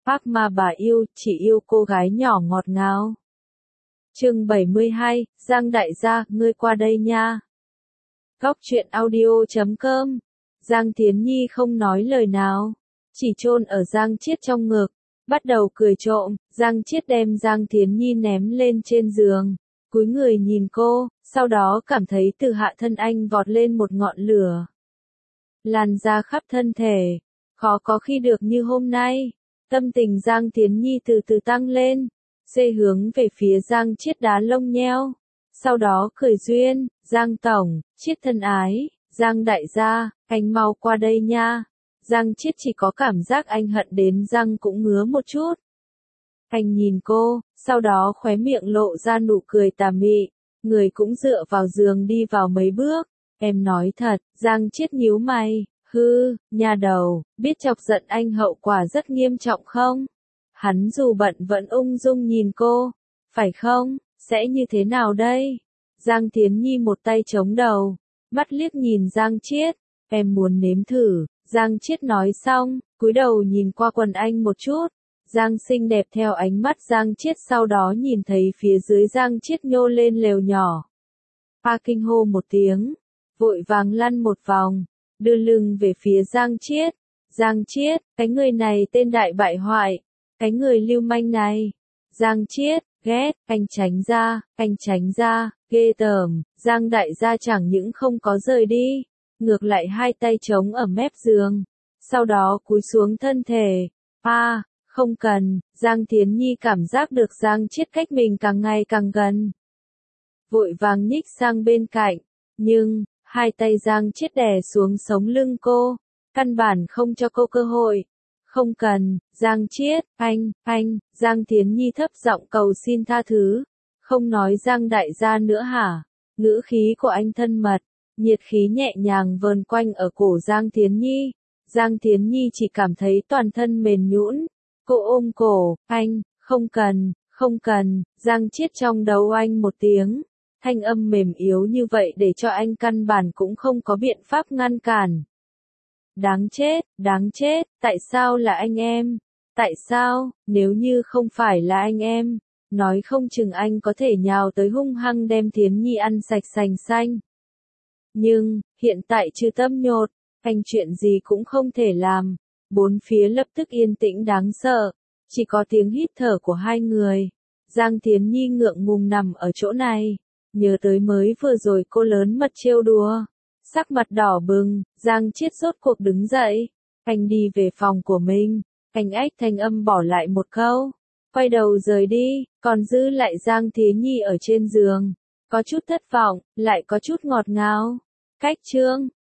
Phác mà bà yêu, chỉ yêu cô gái nhỏ ngọt ngào. Chương 72, Giang đại gia, ngươi qua đây nha. Góc truyện audio.com. Giang Thiến Nhi không nói lời nào, chỉ chôn ở Giang Chiết trong ngực, bắt đầu cười trộm. Giang Chiết đem Giang Thiến Nhi ném lên trên giường, cúi người nhìn cô, sau đó cảm thấy từ hạ thân anh vọt lên một ngọn lửa, lan ra khắp thân thể, khó có khi được như hôm nay. Tâm tình Giang Thiến Nhi từ từ tăng lên, xê hướng về phía Giang Chiết đá lông nheo, sau đó cười duyên, Giang tổng, Chiết thân ái, Giang đại gia, anh mau qua đây nha. Giang Chiết chỉ có cảm giác anh hận đến răng cũng ngứa một chút. Anh nhìn cô, sau đó khóe miệng lộ ra nụ cười tà mị, người cũng dựa vào giường đi vào mấy bước. Em nói thật, Giang Chiết nhíu mày, hư, nhà đầu, biết chọc giận anh hậu quả rất nghiêm trọng không? Hắn dù bận vẫn ung dung nhìn cô, phải không, sẽ như thế nào đây? Giang Thiến Nhi một tay chống đầu, mắt liếc nhìn Giang Chiết, em muốn nếm thử. Giang Chiết nói xong, cúi đầu nhìn qua quần anh một chút. Giang xinh đẹp theo ánh mắt Giang Chiết, sau đó nhìn thấy phía dưới Giang Chiết nhô lên lều nhỏ. Pa kinh hô một tiếng, vội vàng lăn một vòng, đưa lưng về phía Giang Chiết. Giang Chiết, cái người này tên đại bại hoại, cái người lưu manh này. Giang Chiết, ghét, anh tránh ra, ghê tởm. Giang đại gia chẳng những không có rời đi, ngược lại hai tay trống ở mép giường, sau đó cúi xuống thân thể. Không cần. Giang Thiến Nhi cảm giác được Giang Chiết cách mình càng ngày càng gần, vội vàng nhích sang bên cạnh, nhưng hai tay Giang Chiết đè xuống sống lưng cô, căn bản không cho cô cơ hội. Không cần, Giang Chiết, anh, Giang Thiến Nhi thấp giọng cầu xin tha thứ. Không nói Giang đại gia nữa hả? Ngữ khí của anh thân mật, nhiệt khí nhẹ nhàng vờn quanh ở cổ Giang Thiến Nhi. Giang Thiến Nhi chỉ cảm thấy toàn thân mềm nhũn. Cô ôm cổ, anh, không cần. Giang Chiết trong đầu anh một tiếng, thanh âm mềm yếu như vậy để cho anh căn bản cũng không có biện pháp ngăn cản. Đáng chết, tại sao là anh em? Tại sao, nếu như không phải là anh em, nói không chừng anh có thể nhào tới hung hăng đem Thiến Nhi ăn sạch sành xanh. Nhưng, hiện tại trừ tâm nhột, anh chuyện gì cũng không thể làm. Bốn phía lập tức yên tĩnh đáng sợ, chỉ có tiếng hít thở của hai người. Giang Thiến Nhi ngượng ngùng nằm ở chỗ này, nhớ tới mới vừa rồi cô lớn mật trêu đùa. Sắc mặt đỏ bừng, Giang Chiết rốt cuộc đứng dậy. Anh đi về phòng của mình, anh ách thanh âm bỏ lại một câu, quay đầu rời đi, còn giữ lại Giang Thiến Nhi ở trên giường. Có chút thất vọng, lại có chút ngọt ngào. Cách chương